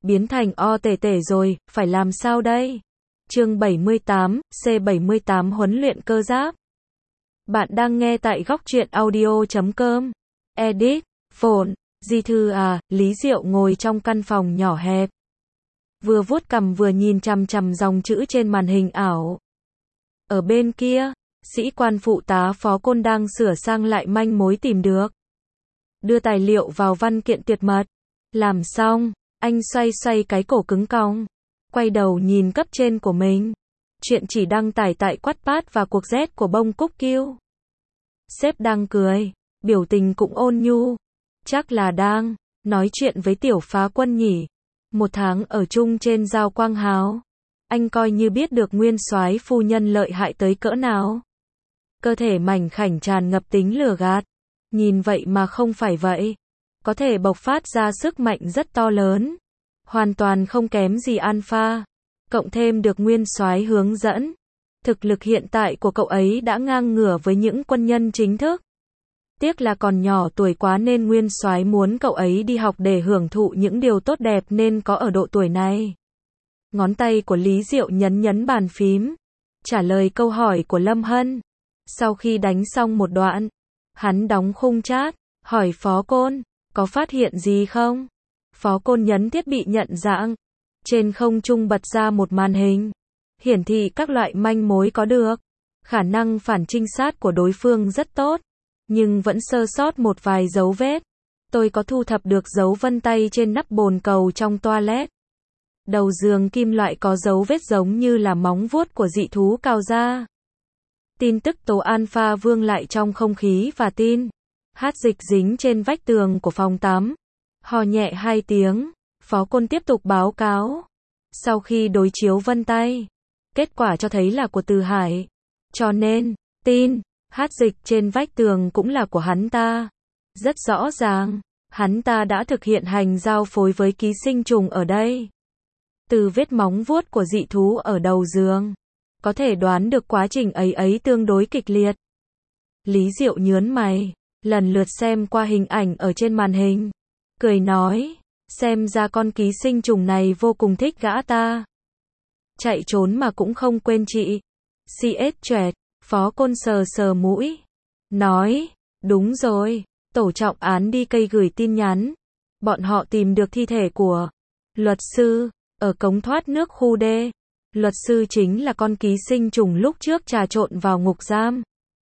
biến thành O tể tể rồi, phải làm sao đây? Chương 78, C78 huấn luyện cơ giáp. Bạn đang nghe tại góc truyện audio.com. Edit, phồn, Di Thư à, Lý Diệu ngồi trong căn phòng nhỏ hẹp. Vừa vuốt cằm vừa nhìn chằm chằm dòng chữ trên màn hình ảo. Ở bên kia, sĩ quan phụ tá Phó Côn đang sửa sang lại manh mối tìm được. Đưa tài liệu vào văn kiện tuyệt mật. Làm xong, anh xoay xoay cái cổ cứng cong. Quay đầu nhìn cấp trên của mình. Chuyện chỉ đăng tải tại Wattpad và cuộc Z của bông Cúc Kiêu. Sếp đang cười, biểu tình cũng ôn nhu. Chắc là đang nói chuyện với tiểu phá quân nhỉ. Một tháng ở chung trên Giao Quang Hào, anh coi như biết được nguyên soái phu nhân lợi hại tới cỡ nào. Cơ thể mảnh khảnh tràn ngập tính lừa gạt. Nhìn vậy mà không phải vậy. Có thể bộc phát ra sức mạnh rất to lớn. Hoàn toàn không kém gì Alpha. Cộng thêm được nguyên soái hướng dẫn. Thực lực hiện tại của cậu ấy đã ngang ngửa với những quân nhân chính thức. Tiếc là còn nhỏ tuổi quá nên nguyên soái muốn cậu ấy đi học để hưởng thụ những điều tốt đẹp nên có ở độ tuổi này. Ngón tay của Lý Diệu nhấn nhấn bàn phím. Trả lời câu hỏi của Lâm Hân. Sau khi đánh xong một đoạn, hắn đóng khung chat, hỏi Phó Côn, có phát hiện gì không? Phó Côn nhấn thiết bị nhận dạng. Trên không trung bật ra một màn hình. Hiển thị các loại manh mối có được. Khả năng phản trinh sát của đối phương rất tốt. Nhưng vẫn sơ sót một vài dấu vết. Tôi có thu thập được dấu vân tay trên nắp bồn cầu trong toilet. Đầu giường kim loại có dấu vết giống như là móng vuốt của dị thú cao da. Tin tức tố Alpha vương lại trong không khí và tin. Hát dịch dính trên vách tường của phòng tắm. Hò nhẹ 2 tiếng, Phó Côn tiếp tục báo cáo. Sau khi đối chiếu vân tay, kết quả cho thấy là của Từ Hải. Cho nên, tin, hát dịch trên vách tường cũng là của hắn ta. Rất rõ ràng, hắn ta đã thực hiện hành giao phối với ký sinh trùng ở đây. Từ vết móng vuốt của dị thú ở đầu giường, có thể đoán được quá trình ấy tương đối kịch liệt. Lý Diệu nhớn mày, lần lượt xem qua hình ảnh ở trên màn hình. Cười nói, xem ra con ký sinh trùng này vô cùng thích gã ta. Chạy trốn mà cũng không quên chị. CS choẹt, Phó Côn sờ sờ mũi. Nói, đúng rồi, tổ trọng án đi cây gửi tin nhắn. Bọn họ tìm được thi thể của luật sư, ở cống thoát nước khu D. Luật sư chính là con ký sinh trùng lúc trước trà trộn vào ngục giam.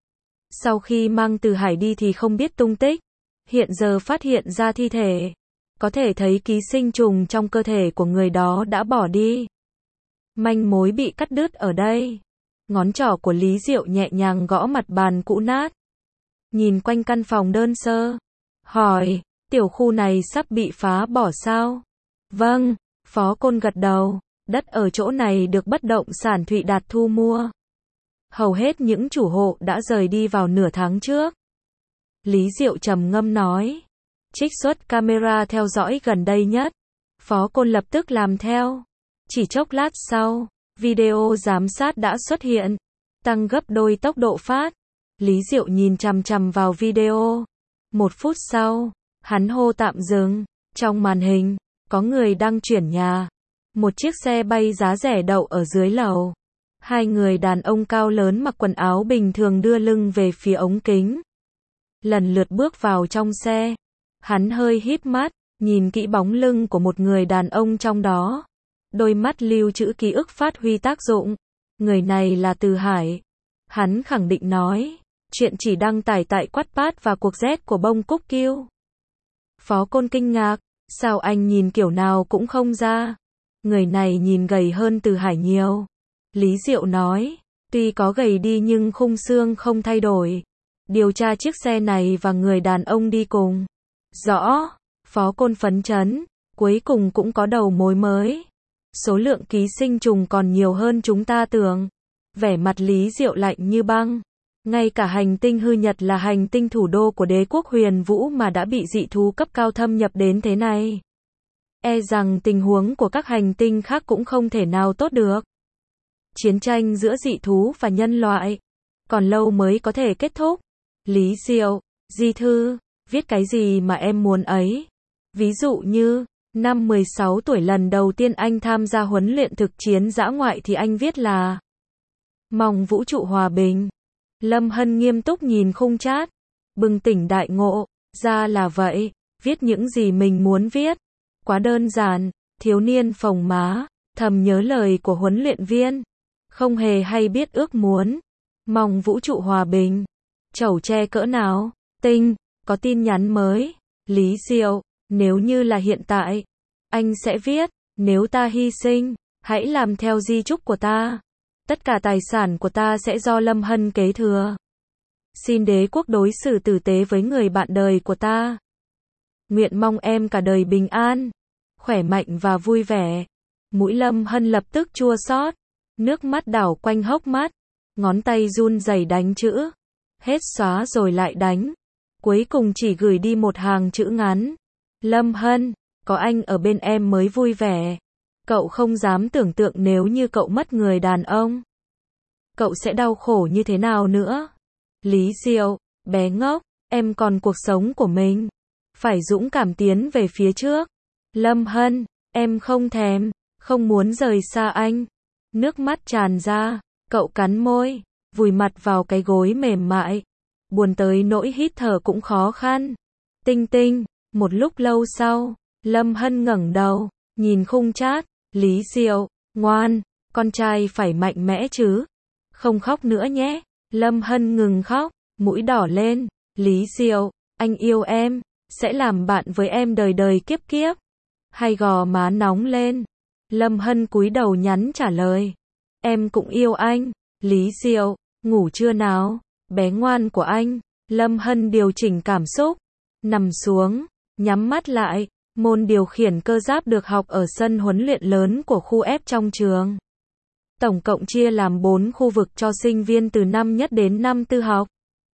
Sau khi mang Từ Hải đi thì không biết tung tích. Hiện giờ phát hiện ra thi thể. Có thể thấy ký sinh trùng trong cơ thể của người đó đã bỏ đi. Manh mối bị cắt đứt ở đây. Ngón trỏ của Lý Diệu nhẹ nhàng gõ mặt bàn cũ nát. Nhìn quanh căn phòng đơn sơ. Hỏi, tiểu khu này sắp bị phá bỏ sao? Vâng, Phó Côn gật đầu. Đất ở chỗ này được bất động sản Thụy Đạt thu mua. Hầu hết những chủ hộ đã rời đi vào nửa tháng trước. Lý Diệu trầm ngâm nói. Trích xuất camera theo dõi gần đây nhất. Phó Côn lập tức làm theo. Chỉ chốc lát sau, video giám sát đã xuất hiện. Tăng gấp đôi tốc độ phát. Lý Diệu nhìn chằm chằm vào video. 1 phút sau, hắn hô tạm dừng. Trong màn hình, có người đang chuyển nhà. Một chiếc xe bay giá rẻ đậu ở dưới lầu. 2 người đàn ông cao lớn mặc quần áo bình thường đưa lưng về phía ống kính. Lần lượt bước vào trong xe. Hắn hơi híp mắt, nhìn kỹ bóng lưng của một người đàn ông trong đó. Đôi mắt lưu trữ ký ức phát huy tác dụng. Người này là Từ Hải. Hắn khẳng định nói. Chuyện chỉ đăng tải tại Wattpad và cuộc Z của bông Cúc Kiêu. Phó Côn kinh ngạc. Sao anh nhìn kiểu nào cũng không ra. Người này nhìn gầy hơn Từ Hải nhiều. Lý Diệu nói. Tuy có gầy đi nhưng khung xương không thay đổi. Điều tra chiếc xe này và người đàn ông đi cùng. Rõ. Phó Côn phấn chấn. Cuối cùng cũng có đầu mối mới. Số lượng ký sinh trùng còn nhiều hơn chúng ta tưởng. Vẻ mặt Lý Diệu lạnh như băng. Ngay cả hành tinh Hư Nhật là hành tinh thủ đô của đế quốc Huyền Vũ mà đã bị dị thú cấp cao thâm nhập đến thế này. E rằng tình huống của các hành tinh khác cũng không thể nào tốt được. Chiến tranh giữa dị thú và nhân loại còn lâu mới có thể kết thúc. Lý Diệu, Di Thư, viết cái gì mà em muốn ấy? Ví dụ như, Năm 16 tuổi lần đầu tiên anh tham gia huấn luyện thực chiến dã ngoại thì anh viết là mong vũ trụ hòa bình. Lâm Hân nghiêm túc nhìn khung chat, bừng tỉnh đại ngộ, ra là vậy, viết những gì mình muốn viết. Quá đơn giản, thiếu niên phồng má, thầm nhớ lời của huấn luyện viên, không hề hay biết ước muốn, mong vũ trụ hòa bình. Chẩu tre cỡ nào, Tinh, có tin nhắn mới, Lý Diệu, nếu như là hiện tại, anh sẽ viết, nếu ta hy sinh, hãy làm theo di chúc của ta. Tất cả tài sản của ta sẽ do Lâm Hân kế thừa. Xin đế quốc đối xử tử tế với người bạn đời của ta. Nguyện mong em cả đời bình an, khỏe mạnh và vui vẻ. Mũi Lâm Hân lập tức chua xót, nước mắt đảo quanh hốc mắt, ngón tay run rẩy đánh chữ, hết xóa rồi lại đánh. Cuối cùng chỉ gửi đi một hàng chữ ngắn. Lâm Hân, có anh ở bên em mới vui vẻ. Cậu không dám tưởng tượng nếu như cậu mất người đàn ông, cậu sẽ đau khổ như thế nào nữa. Lý Diệu, bé ngốc, em còn cuộc sống của mình, phải dũng cảm tiến về phía trước. Lâm Hân, em không thèm, không muốn rời xa anh. Nước mắt tràn ra, cậu cắn môi, vùi mặt vào cái gối mềm mại, buồn tới nỗi hít thở cũng khó khăn. Tinh Tinh, một lúc lâu sau, Lâm Hân ngẩng đầu, nhìn khung chat, Lý Diệu, ngoan, con trai phải mạnh mẽ chứ. Không khóc nữa nhé. Lâm Hân ngừng khóc, mũi đỏ lên, Lý Diệu, anh yêu em, sẽ làm bạn với em đời đời kiếp kiếp. Hay gò má nóng lên. Lâm Hân cúi đầu nhắn trả lời, em cũng yêu anh. Lý Diệu, ngủ chưa nào, bé ngoan của anh. Lâm Hân điều chỉnh cảm xúc, nằm xuống, nhắm mắt lại. Môn điều khiển cơ giáp được học ở sân huấn luyện lớn của khu F trong trường. Tổng cộng chia làm 4 khu vực cho sinh viên từ năm nhất đến năm tư học.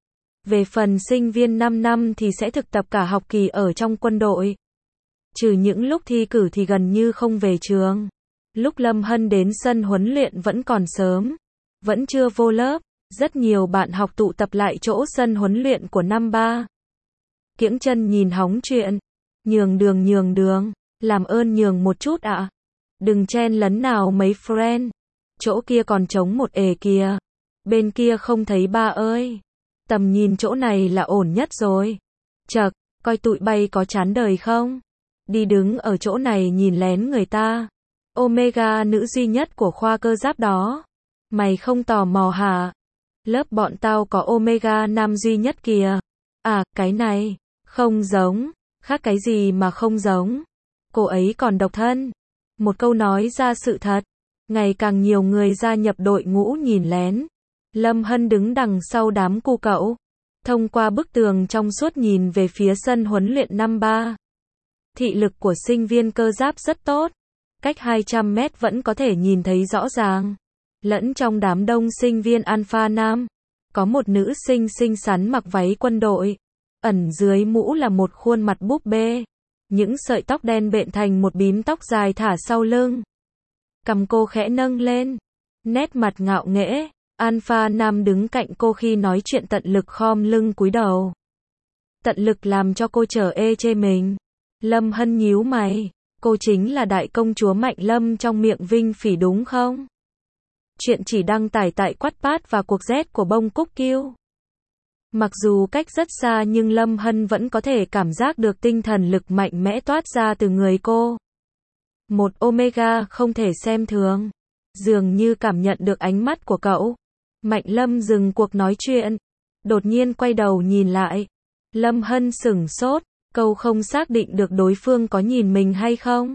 Về phần sinh viên 5 năm thì sẽ thực tập cả học kỳ ở trong quân đội. Trừ những lúc thi cử thì gần như không về trường. Lúc Lâm Hân đến sân huấn luyện vẫn còn sớm, vẫn chưa vô lớp, rất nhiều bạn học tụ tập lại chỗ sân huấn luyện của năm 3. Kiễng chân nhìn hóng chuyện, nhường đường, làm ơn nhường một chút ạ. Đừng chen lấn nào mấy friend. Chỗ kia còn trống một ề kìa. Bên kia không thấy ba ơi. Tầm nhìn chỗ này là ổn nhất rồi. Chậc, coi tụi bay có chán đời không? Đi đứng ở chỗ này nhìn lén người ta. Omega nữ duy nhất của khoa cơ giáp đó. Mày không tò mò hả? Lớp bọn tao có Omega nam duy nhất kìa. À, cái này, không giống. Khác cái gì mà không giống? Cô ấy còn độc thân. Một câu nói ra sự thật. Ngày càng nhiều người gia nhập đội ngũ nhìn lén. Lâm Hân đứng đằng sau đám cu cậu, thông qua bức tường trong suốt nhìn về phía sân huấn luyện năm 3. Thị lực của sinh viên cơ giáp rất tốt, cách 200 mét vẫn có thể nhìn thấy rõ ràng. Lẫn trong đám đông sinh viên Alpha Nam, có một nữ sinh xinh xắn mặc váy quân đội, ẩn dưới mũ là một khuôn mặt búp bê, những sợi tóc đen bện thành một bím tóc dài thả sau lưng. Cằm cô khẽ nâng lên, nét mặt ngạo nghễ. Alpha Nam đứng cạnh cô khi nói chuyện tận lực khom lưng cúi đầu. Tận lực làm cho cô trở ê chê mình. Lâm Hân nhíu mày, cô chính là đại công chúa Mạnh Lâm trong miệng Vinh Phỉ đúng không? Chuyện chỉ đăng tải tại Wattpad và cuộc Z của bông cúc kiêu. Mặc dù cách rất xa nhưng Lâm Hân vẫn có thể cảm giác được tinh thần lực mạnh mẽ toát ra từ người cô. Một Omega không thể xem thường. Dường như cảm nhận được ánh mắt của cậu. Mạnh Lâm dừng cuộc nói chuyện, đột nhiên quay đầu nhìn lại. Lâm Hân sửng sốt, câu không xác định được đối phương có nhìn mình hay không.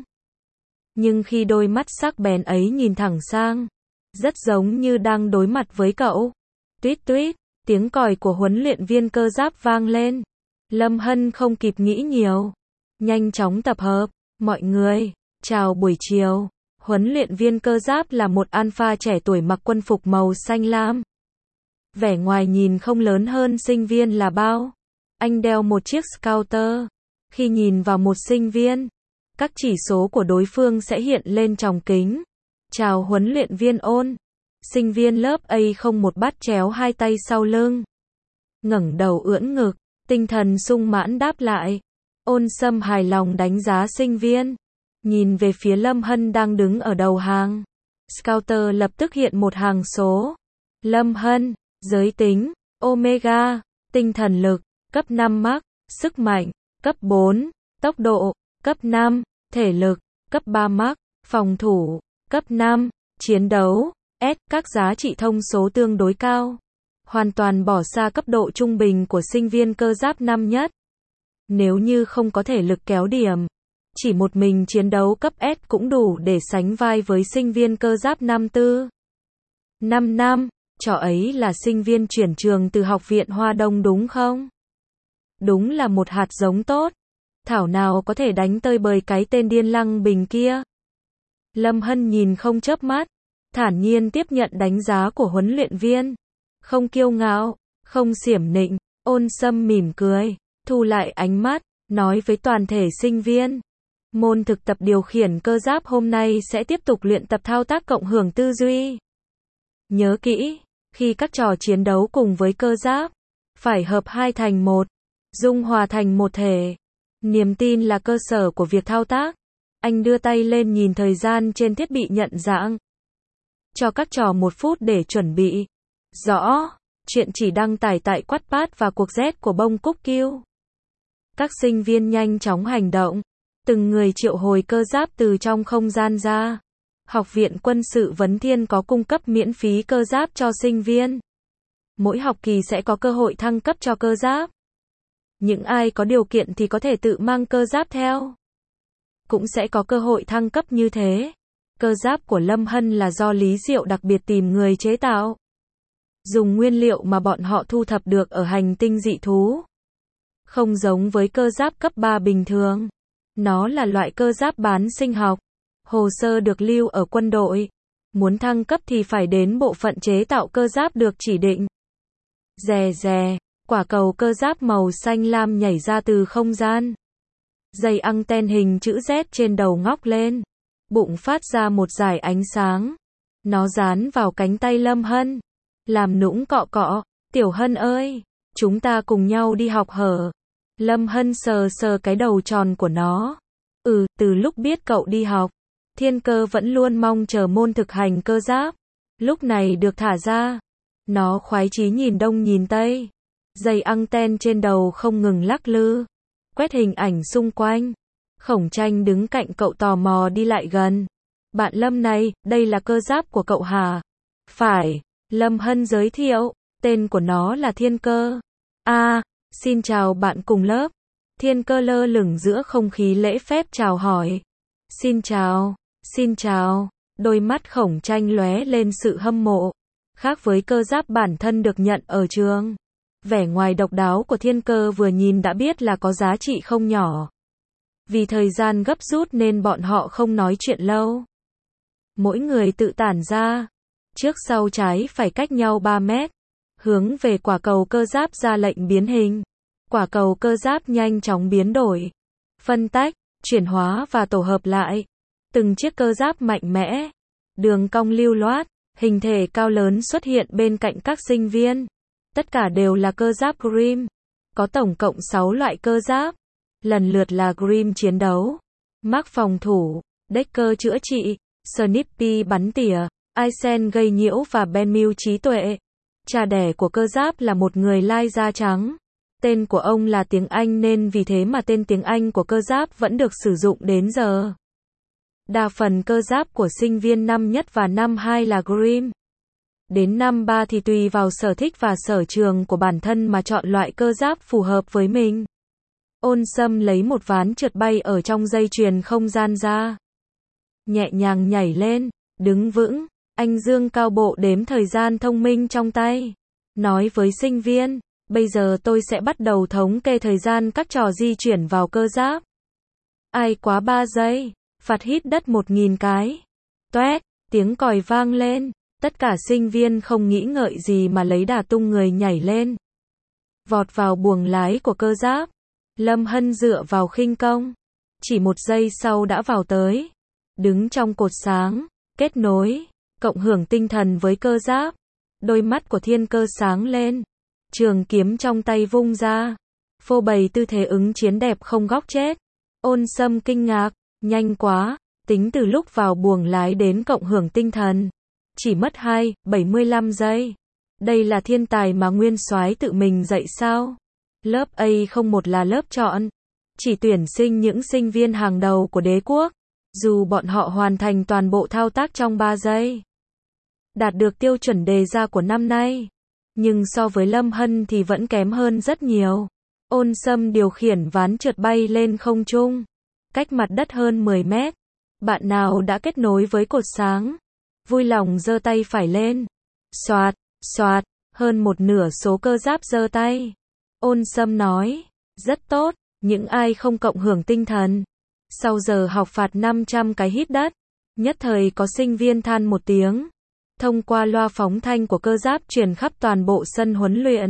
Nhưng khi đôi mắt sắc bén ấy nhìn thẳng sang, rất giống như đang đối mặt với cậu. Tuýt tuýt, tiếng còi của huấn luyện viên cơ giáp vang lên. Lâm Hân không kịp nghĩ nhiều, nhanh chóng tập hợp. Mọi người, chào buổi chiều. Huấn luyện viên cơ giáp là một alpha trẻ tuổi mặc quân phục màu xanh lam. Vẻ ngoài nhìn không lớn hơn sinh viên là bao. Anh đeo một chiếc scouter. Khi nhìn vào một sinh viên, các chỉ số của đối phương sẽ hiện lên trong kính. Chào huấn luyện viên Ôn. Sinh viên lớp A01 bắt chéo hai tay sau lưng, ngẩng đầu ưỡn ngực, tinh thần sung mãn đáp lại. Ôn Sâm hài lòng đánh giá sinh viên. Nhìn về phía Lâm Hân đang đứng ở đầu hàng. Scouter lập tức hiện một hàng số. Lâm Hân, giới tính, Omega, tinh thần lực, cấp 5 Max, sức mạnh, cấp 4, tốc độ, cấp 5, thể lực, cấp 3 Max, phòng thủ, cấp 5, chiến đấu, S, các giá trị thông số tương đối cao. Hoàn toàn bỏ xa cấp độ trung bình của sinh viên cơ giáp năm nhất. Nếu như không có thể lực kéo điểm, chỉ một mình chiến đấu cấp S cũng đủ để sánh vai với sinh viên cơ giáp năm tư. 5 năm, trò ấy là sinh viên chuyển trường từ học viện Hoa Đông đúng không? Đúng là một hạt giống tốt. Thảo nào có thể đánh tơi bời cái tên điên Lăng Bình kia. Lâm Hân nhìn không chớp mắt, thản nhiên tiếp nhận đánh giá của huấn luyện viên. Không kiêu ngạo, không xiểm nịnh, Ôn Sâm mỉm cười, thu lại ánh mắt, nói với toàn thể sinh viên. Môn thực tập điều khiển cơ giáp hôm nay sẽ tiếp tục luyện tập thao tác cộng hưởng tư duy. Nhớ kỹ, khi các trò chiến đấu cùng với cơ giáp, phải hợp hai thành một, dung hòa thành một thể. Niềm tin là cơ sở của việc thao tác. Anh đưa tay lên nhìn thời gian trên thiết bị nhận dạng. Cho các trò 1 phút để chuẩn bị. Rõ, chuyện chỉ đăng tải tại Wattpad và cuộc Z của bông cúc Q. Các sinh viên nhanh chóng hành động. Từng người triệu hồi cơ giáp từ trong không gian ra. Học viện quân sự Vấn Thiên có cung cấp miễn phí cơ giáp cho sinh viên. Mỗi học kỳ sẽ có cơ hội thăng cấp cho cơ giáp. Những ai có điều kiện thì có thể tự mang cơ giáp theo. Cũng sẽ có cơ hội thăng cấp như thế. Cơ giáp của Lâm Hân là do Lý Diệu đặc biệt tìm người chế tạo. Dùng nguyên liệu mà bọn họ thu thập được ở hành tinh dị thú. Không giống với cơ giáp cấp 3 bình thường. Nó là loại cơ giáp bán sinh học. Hồ sơ được lưu ở quân đội. Muốn thăng cấp thì phải đến bộ phận chế tạo cơ giáp được chỉ định. Rè rè, quả cầu cơ giáp màu xanh lam nhảy ra từ không gian. Dây anten hình chữ Z trên đầu ngóc lên. Bụng phát ra một dải ánh sáng. Nó dán vào cánh tay Lâm Hân. Làm nũng cọ cọ, Tiểu Hân ơi, chúng ta cùng nhau đi học hở. Lâm Hân sờ sờ cái đầu tròn của nó. Từ lúc biết cậu đi học, Thiên Cơ vẫn luôn mong chờ môn thực hành cơ giáp. Lúc này được thả ra. Nó khoái chí nhìn đông nhìn tây. Dây anten trên đầu không ngừng lắc lư. Quét hình ảnh xung quanh. Khổng Tranh đứng cạnh cậu tò mò đi lại gần. Bạn Lâm này, đây là cơ giáp của cậu hả? Phải. Lâm Hân giới thiệu. Tên của nó là Thiên Cơ. Xin chào bạn cùng lớp. Thiên Cơ lơ lửng giữa không khí lễ phép chào hỏi. Xin chào. Đôi mắt Khổng Tranh lóe lên sự hâm mộ. Khác với cơ giáp bản thân được nhận ở trường. Vẻ ngoài độc đáo của Thiên Cơ vừa nhìn đã biết là có giá trị không nhỏ. Vì thời gian gấp rút nên bọn họ không nói chuyện lâu. Mỗi người tự tản ra. Trước sau trái phải cách nhau 3 mét. Hướng về quả cầu cơ giáp ra lệnh biến hình. Quả cầu cơ giáp nhanh chóng biến đổi. Phân tách, chuyển hóa và tổ hợp lại. Từng chiếc cơ giáp mạnh mẽ. Đường cong lưu loát. Hình thể cao lớn xuất hiện bên cạnh các sinh viên. Tất cả đều là cơ giáp Grimm. Có tổng cộng 6 loại cơ giáp. Lần lượt là Grimm chiến đấu, Mark phòng thủ, Decker chữa trị, Snippy bắn tỉa, Aizen gây nhiễu và Benmu trí tuệ. Cha đẻ của cơ giáp là một người lai da trắng. Tên của ông là tiếng Anh nên vì thế mà tên tiếng Anh của cơ giáp vẫn được sử dụng đến giờ. Đa phần cơ giáp của sinh viên năm nhất và năm 2 là Grimm. Đến năm 3 thì tùy vào sở thích và sở trường của bản thân mà chọn loại cơ giáp phù hợp với mình. Ôn Sâm lấy một ván trượt bay ở trong dây chuyền không gian ra. Nhẹ nhàng nhảy lên, đứng vững, anh dương cao bộ đếm thời gian thông minh trong tay. Nói với sinh viên, bây giờ tôi sẽ bắt đầu thống kê thời gian các trò di chuyển vào cơ giáp. Ai quá 3 giây, phạt hít đất 1000 cái. Toét, tiếng còi vang lên, tất cả sinh viên không nghĩ ngợi gì mà lấy đà tung người nhảy lên. Vọt vào buồng lái của cơ giáp. Lâm Hân dựa vào khinh công. Chỉ 1 giây sau đã vào tới. Đứng trong cột sáng, kết nối, cộng hưởng tinh thần với cơ giáp. Đôi mắt của Thiên Cơ sáng lên. Trường kiếm trong tay vung ra. Phô bày tư thế ứng chiến đẹp không góc chết. Ôn Sâm kinh ngạc, Nhanh quá, tính từ lúc vào buồng lái đến cộng hưởng tinh thần. Chỉ mất 75 giây. Đây là thiên tài mà nguyên soái tự mình dạy sao? Lớp A01 là lớp chọn. Chỉ tuyển sinh những sinh viên hàng đầu của đế quốc. Dù bọn họ hoàn thành toàn bộ thao tác trong 3 giây. Đạt được tiêu chuẩn đề ra của năm nay. Nhưng so với Lâm Hân thì vẫn kém hơn rất nhiều. Ôn Sâm điều khiển ván trượt bay lên không trung. Cách mặt đất hơn 10 mét. Bạn nào đã kết nối với cột sáng? Vui lòng giơ tay phải lên. Xoạt, xoạt, hơn một nửa số cơ giáp giơ tay. Ôn Sâm nói, rất tốt, những ai không cộng hưởng tinh thần. Sau giờ học phạt 500 cái hít đất. Nhất thời có sinh viên than một tiếng. Thông qua loa phóng thanh của cơ giáp truyền khắp toàn bộ sân huấn luyện.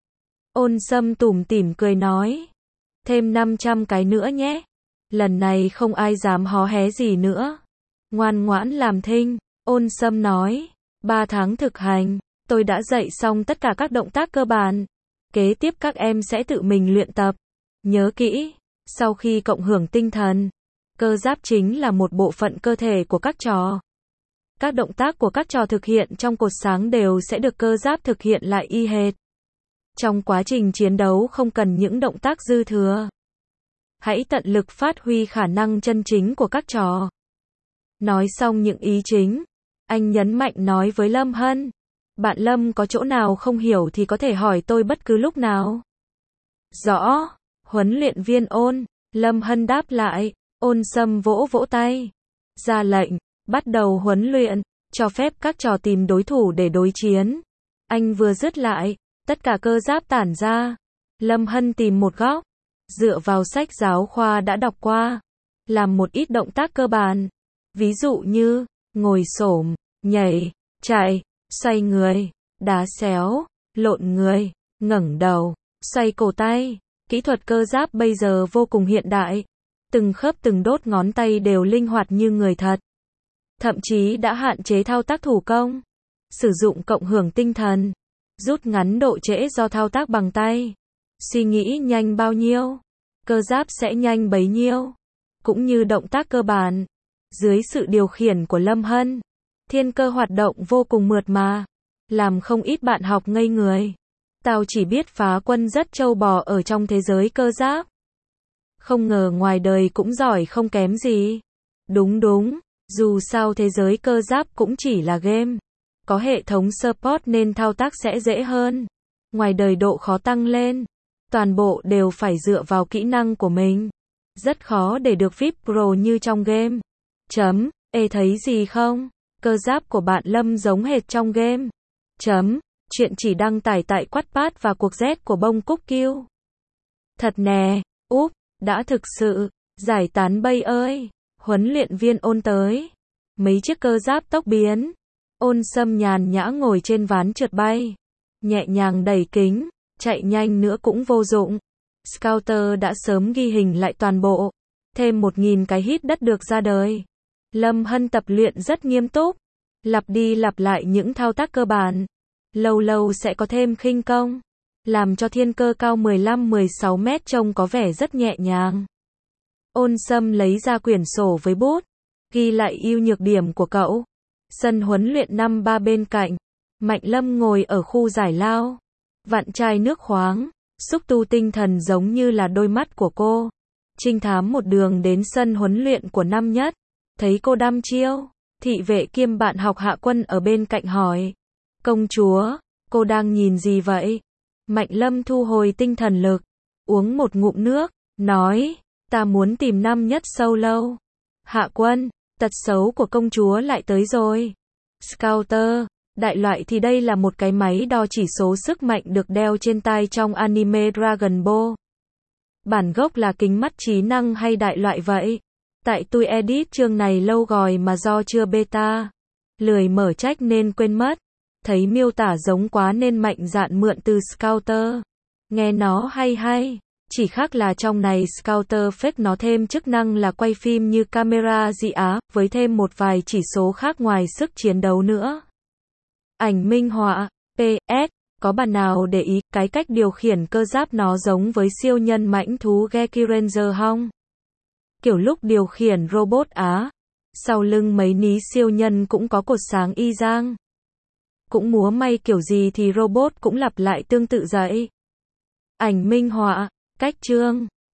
Ôn Sâm tủm tỉm cười nói, thêm 500 cái nữa nhé. Lần này không ai dám hó hé gì nữa. Ngoan ngoãn làm thinh. Ôn Sâm nói, 3 tháng thực hành, tôi đã dạy xong tất cả các động tác cơ bản. Kế tiếp các em sẽ tự mình luyện tập. Nhớ kỹ, sau khi cộng hưởng tinh thần, cơ giáp chính là một bộ phận cơ thể của các trò. Các động tác của các trò thực hiện trong cột sáng đều sẽ được cơ giáp thực hiện lại y hệt. Trong quá trình chiến đấu không cần những động tác dư thừa. Hãy tận lực phát huy khả năng chân chính của các trò. Nói xong những ý chính, anh nhấn mạnh nói với Lâm Hân. Bạn Lâm có chỗ nào không hiểu thì có thể hỏi tôi bất cứ lúc nào. Rõ, huấn luyện viên Ôn. Lâm Hân đáp lại. Ôn Sâm vỗ vỗ tay. Ra lệnh, bắt đầu huấn luyện, cho phép các trò tìm đối thủ để đối chiến. Anh vừa dứt lại, tất cả cơ giáp tản ra. Lâm Hân tìm một góc, dựa vào sách giáo khoa đã đọc qua, làm một ít động tác cơ bản. Ví dụ như, ngồi xổm, nhảy, chạy, xoay người, đá xéo, lộn người, ngẩng đầu, xoay cổ tay. Kỹ thuật cơ giáp bây giờ vô cùng hiện đại. Từng khớp từng đốt ngón tay đều linh hoạt như người thật. Thậm chí đã hạn chế thao tác thủ công. Sử dụng cộng hưởng tinh thần, rút ngắn độ trễ do thao tác bằng tay. Suy nghĩ nhanh bao nhiêu, cơ giáp sẽ nhanh bấy nhiêu. Cũng như động tác cơ bản. Dưới sự điều khiển của Lâm Hân, thiên cơ hoạt động vô cùng mượt mà. Làm không ít bạn học ngây người. Tao chỉ biết phá quân rất trâu bò ở trong thế giới cơ giáp. Không ngờ ngoài đời cũng giỏi không kém gì. Đúng, dù sao thế giới cơ giáp cũng chỉ là game. Có hệ thống support nên thao tác sẽ dễ hơn. Ngoài đời độ khó tăng lên. Toàn bộ đều phải dựa vào kỹ năng của mình. Rất khó để được VIP Pro như trong game. Thấy gì không? Cơ giáp của bạn Lâm giống hệt trong game. Chuyện chỉ đăng tải tại Wattpad và cuộc Z của bông cúc kiêu. Thật nè, đã thực sự, giải tán bây ơi. Huấn luyện viên Ôn tới. Mấy chiếc cơ giáp tốc biến. Ôn Sâm nhàn nhã ngồi trên ván trượt bay. Nhẹ nhàng đẩy kính, chạy nhanh nữa cũng vô dụng. Scouter đã sớm ghi hình lại toàn bộ. Thêm 1000 cái hít đất được ra đời. Lâm Hân tập luyện rất nghiêm túc. Lặp đi lặp lại những thao tác cơ bản. Lâu lâu sẽ có thêm khinh công. Làm cho thiên cơ cao 15-16 mét trông có vẻ rất nhẹ nhàng. Ôn Sâm lấy ra quyển sổ với bút. Ghi lại ưu nhược điểm của cậu. Sân huấn luyện 5-3 bên cạnh. Mạnh Lâm ngồi ở khu giải lao. Vặn chai nước khoáng. Xúc tu tinh thần giống như là đôi mắt của cô. Trinh thám một đường đến sân huấn luyện của năm nhất. Thấy cô đăm chiêu. Thị vệ kiêm bạn học Hạ Quân ở bên cạnh hỏi. Công chúa, cô đang nhìn gì vậy? Mạnh Lâm thu hồi tinh thần lực. Uống một ngụm nước. Nói, ta muốn tìm năm nhất solo. Hạ Quân, tật xấu của công chúa lại tới rồi. Scouter, đại loại thì đây là một cái máy đo chỉ số sức mạnh được đeo trên tai trong anime Dragon Ball. Bản gốc là kính mắt trí năng hay đại loại vậy? Tại tôi edit chương này lâu rồi mà do chưa beta. Lười mở trách nên quên mất. Thấy miêu tả giống quá nên mạnh dạn mượn từ Scouter. Nghe nó hay. Chỉ khác là trong này Scouter fake nó thêm chức năng là quay phim như camera dị á, với thêm một vài chỉ số khác ngoài sức chiến đấu nữa. Ảnh minh họa. PS. Có bạn nào để ý cái cách điều khiển cơ giáp nó giống với siêu nhân mãnh thú Geki Ranger không? Kiểu lúc điều khiển robot Á. Sau lưng mấy ní siêu nhân cũng có cột sáng y chang. Cũng múa may kiểu gì thì robot cũng lặp lại tương tự vậy. Ảnh minh họa, cách chương.